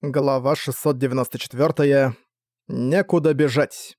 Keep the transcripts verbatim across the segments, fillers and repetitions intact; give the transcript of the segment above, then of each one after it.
Глава шестьсот девяносто четыре. Некуда бежать.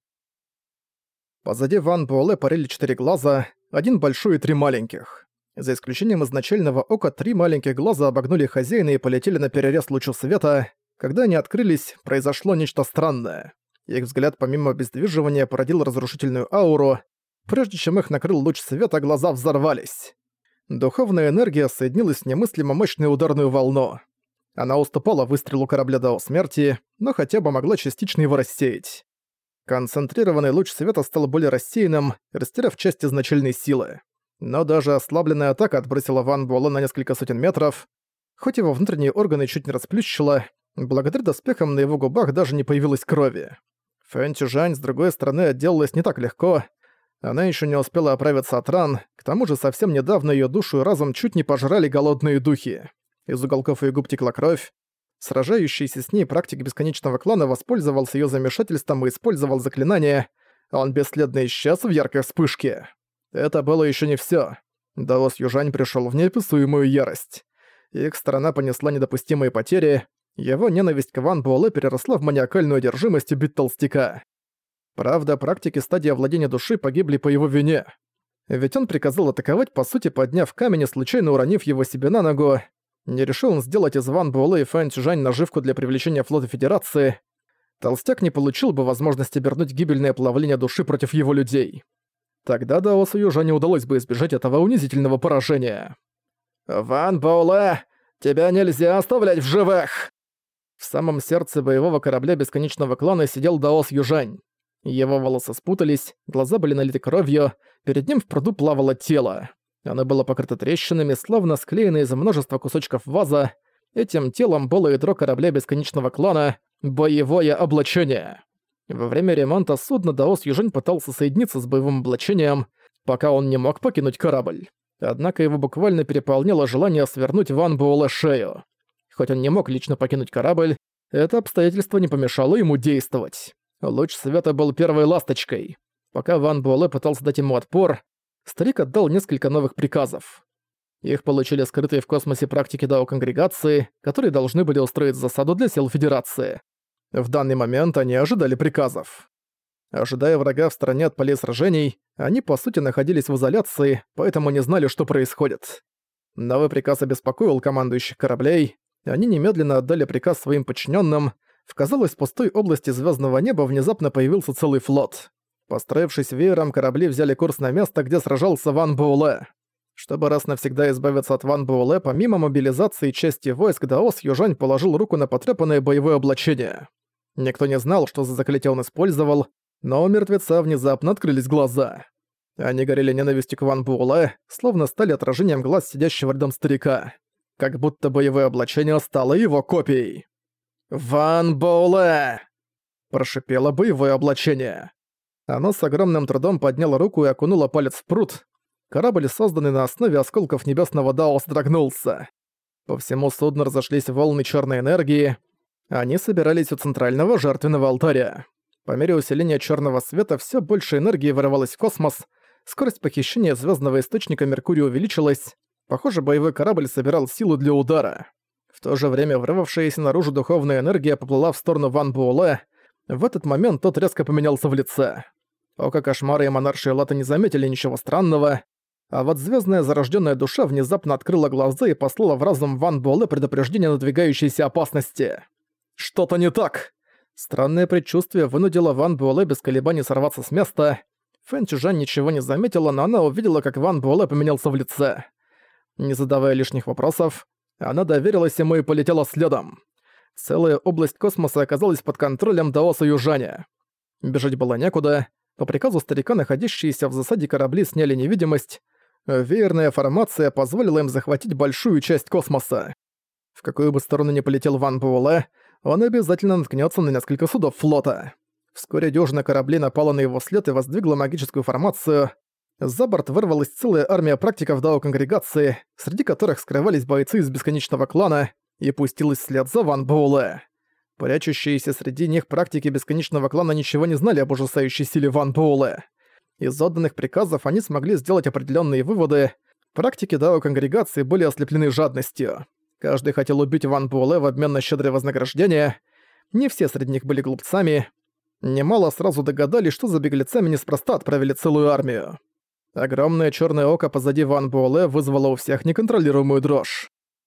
Позади Ван Буэлэ парили четыре глаза, один большой и три маленьких. За исключением изначального ока, три маленьких глаза обогнули хозяина и полетели на перерез лучу света. Когда они открылись, произошло нечто странное. Их взгляд помимо обездвиживания породил разрушительную ауру. Прежде чем их накрыл луч света, глаза взорвались. Духовная энергия соединилась в немыслимо мощную ударную волну. Она уступала выстрелу корабля Дао Смерти, но хотя бы могла частично его рассеять. Концентрированный луч света стал более рассеянным, растеряв часть изначальной силы. Но даже ослабленная атака отбросила Ван Буэлэ на несколько сотен метров. Хоть его внутренние органы чуть не расплющило, благодаря доспехам на его губах даже не появилось крови. Фэн Чжань, с другой стороны, отделалась не так легко. Она еще не успела оправиться от ран, к тому же совсем недавно ее душу и разум чуть не пожрали голодные духи. Из уголков её губ текла кровь. Сражающийся с ней практик Бесконечного Клана воспользовался её замешательством и использовал заклинание. Он бесследно исчез в яркой вспышке. Это было ещё не всё. Даос Южань пришёл в неописуемую ярость. Их сторона понесла недопустимые потери. Его ненависть к Ван Буэлэ переросла в маниакальную одержимость убить толстяка. Правда, практики стадии овладения души погибли по его вине. Ведь он приказал атаковать, по сути, подняв камень и случайно уронив его себе на ногу. Не решил он сделать из Ван Буэлэ и Фэн Чжань наживку для привлечения флота Федерации. Толстяк не получил бы возможности обернуть гибельное плавление души против его людей. Тогда Даосу Южаню удалось бы избежать этого унизительного поражения. «Ван Буэлэ, тебя нельзя оставлять в живых!» В самом сердце боевого корабля Бесконечного Клана сидел Даос Южань. Его волосы спутались, глаза были налиты кровью, перед ним в пруду плавало тело. Оно было покрыто трещинами, словно склеено из множества кусочков ваза. Этим телом было ядро корабля Бесконечного Клана — боевое облачение. Во время ремонта судна Даос Южань пытался соединиться с боевым облачением, пока он не мог покинуть корабль. Однако его буквально переполняло желание свернуть Ван Буэлэ шею. Хоть он не мог лично покинуть корабль, это обстоятельство не помешало ему действовать. Луч света был первой ласточкой. Пока Ван Буэлэ пытался дать ему отпор, старик отдал несколько новых приказов. Их получили скрытые в космосе практики Дао-конгрегации, которые должны были устроить засаду для сил Федерации. В данный момент они ожидали приказов. Ожидая врага в стороне от полей сражений, они по сути находились в изоляции, поэтому не знали, что происходит. Новый приказ обеспокоил командующих кораблей, они немедленно отдали приказ своим подчиненным. В, казалось, пустой области звездного неба внезапно появился целый флот. Построившись веером, корабли взяли курс на место, где сражался Ван Буэлэ. Чтобы раз навсегда избавиться от Ван Буэлэ, помимо мобилизации части войск, Даос Южань положил руку на потрёпанное боевое облачение. Никто не знал, что за заклятие он использовал, но у мертвеца внезапно открылись глаза. Они горели ненавистью к Ван Буэлэ, словно стали отражением глаз сидящего рядом старика. Как будто боевое облачение стало его копией. «Ван Буэлэ!» – прошипело боевое облачение. Оно с огромным трудом подняло руку и окунуло палец в пруд. Корабль, созданный на основе осколков небесного Дао, содрогнулся. По всему судну разошлись волны черной энергии. Они собирались у центрального жертвенного алтаря. По мере усиления черного света все больше энергии вырывалось в космос. Скорость похищения звездного источника Меркурия увеличилась. Похоже, боевой корабль собирал силу для удара. В то же время врывавшаяся наружу духовная энергия поплыла в сторону Ван Буэлэ. В этот момент тот резко поменялся в лице. Око Кошмара и Монаршия Лата не заметили ничего странного, а вот звездная зарожденная душа внезапно открыла глаза и послала в разум Ван Буэлэ предупреждение о надвигающейся опасности. Что-то не так! Странное предчувствие вынудило Ван Буэлэ без колебаний сорваться с места. Фэн Чжань ничего не заметила, но она увидела, как Ван Буэлэ поменялся в лице. Не задавая лишних вопросов, она доверилась ему и полетела следом. Целая область космоса оказалась под контролем Даоса Южаня. Бежать было некуда. По приказу старика находящиеся в засаде корабли сняли невидимость. Веерная формация позволила им захватить большую часть космоса. В какую бы сторону ни полетел Ван Буэлэ, он обязательно наткнется на несколько судов флота. Вскоре дюжина кораблей напала на его след и воздвигла магическую формацию. За борт вырвалась целая армия практиков Дао-конгрегации, среди которых скрывались бойцы из Бесконечного Клана, и пустилась вслед за Ван Буэлэ. Прячущиеся среди них практики Бесконечного Клана ничего не знали об ужасающей силе Ван Буэлэ. Из отданных приказов они смогли сделать определенные выводы. Практики Дао-конгрегации были ослеплены жадностью. Каждый хотел убить Ван Буэлэ в обмен на щедрое вознаграждение. Не все среди них были глупцами. Немало сразу догадались, что за беглецами неспроста отправили целую армию. Огромное черное око позади Ван Буэлэ вызвало у всех неконтролируемую дрожь.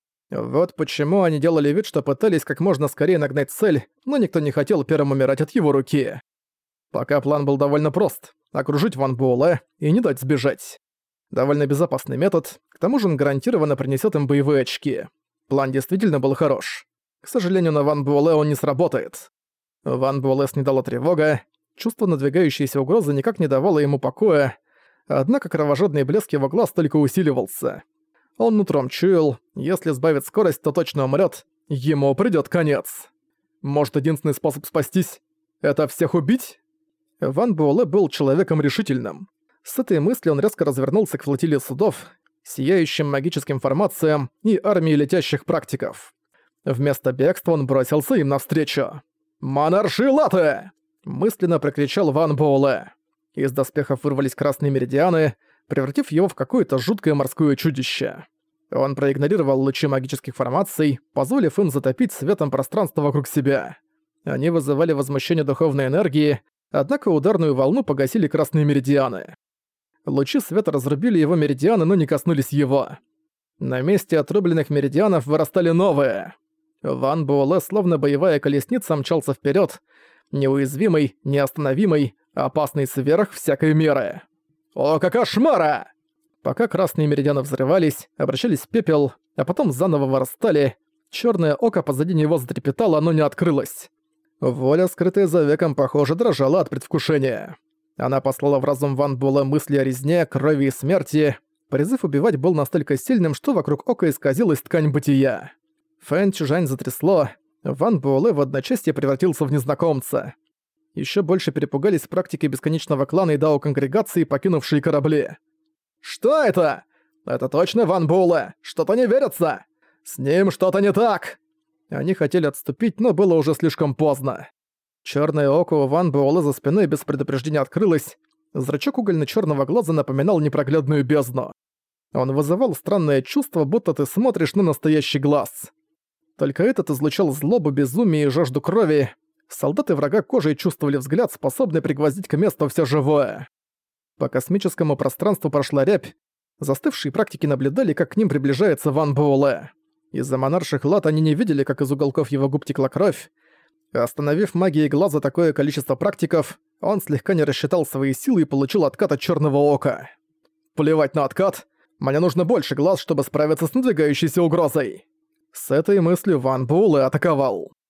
Вот почему они делали вид, что пытались как можно скорее нагнать цель, но никто не хотел первым умирать от его руки. Пока план был довольно прост — окружить Ван Буэлэ и не дать сбежать. Довольно безопасный метод, к тому же он гарантированно принесет им боевые очки. План действительно был хорош. К сожалению, на Ван Буэлэ он не сработает. Ван Буэлэ снедала тревога, чувство надвигающейся угрозы никак не давало ему покоя, однако кровожадный блеск его глаз только усиливался. Он нутром чуял, если сбавит скорость, то точно умрет, ему придёт конец. Может, единственный способ спастись — это всех убить? Ван Буэлэ был человеком решительным. С этой мыслью он резко развернулся к флотилии судов, сияющим магическим формациям и армии летящих практиков. Вместо бегства он бросился им навстречу. «Монарши Латы!» — мысленно прокричал Ван Буэлэ. Из доспехов вырвались красные меридианы, превратив его в какое-то жуткое морское чудище. Он проигнорировал лучи магических формаций, позволив им затопить светом пространство вокруг себя. Они вызывали возмущение духовной энергии, однако ударную волну погасили красные меридианы. Лучи света разрубили его меридианы, но не коснулись его. На месте отрубленных меридианов вырастали новые. Ван Буэлэ, словно боевая колесница, мчался вперед, неуязвимый, неостановимый, опасный сверх всякой меры. «Око кошмара!» Пока красные меридианы взрывались, обращались в пепел, а потом заново вырастали, черное око позади него затрепетало, но не открылось. Воля, скрытая за веком, похоже, дрожала от предвкушения. Она послала в разум Ван Буэлэ мысли о резне, крови и смерти. Призыв убивать был настолько сильным, что вокруг ока исказилась ткань бытия. Фэн Чжань затрясло, Ван Буэлэ в одночасье превратился в незнакомца. Ещё больше перепугались практики Бесконечного Клана и Дао-конгрегации, покинувшие корабли. «Что это? Это точно Ван Буэлэ? Что-то не верится! С ним что-то не так!» Они хотели отступить, но было уже слишком поздно. Чёрное око у Ван Буэлэ за спиной без предупреждения открылось. Зрачок угольно-чёрного глаза напоминал непроглядную бездну. Он вызывал странное чувство, будто ты смотришь на настоящий глаз. Только этот излучал злобу, безумие и жажду крови. Солдаты врага кожей чувствовали взгляд, способный пригвоздить к месту всё живое. По космическому пространству прошла рябь. Застывшие практики наблюдали, как к ним приближается Ван Буэлэ. Из-за монарших лат они не видели, как из уголков его губ текла кровь. Остановив магией глаза такое количество практиков, он слегка не рассчитал свои силы и получил откат от черного ока. «Плевать на откат! Мне нужно больше глаз, чтобы справиться с надвигающейся угрозой!» С этой мыслью Ван Буэлэ атаковал.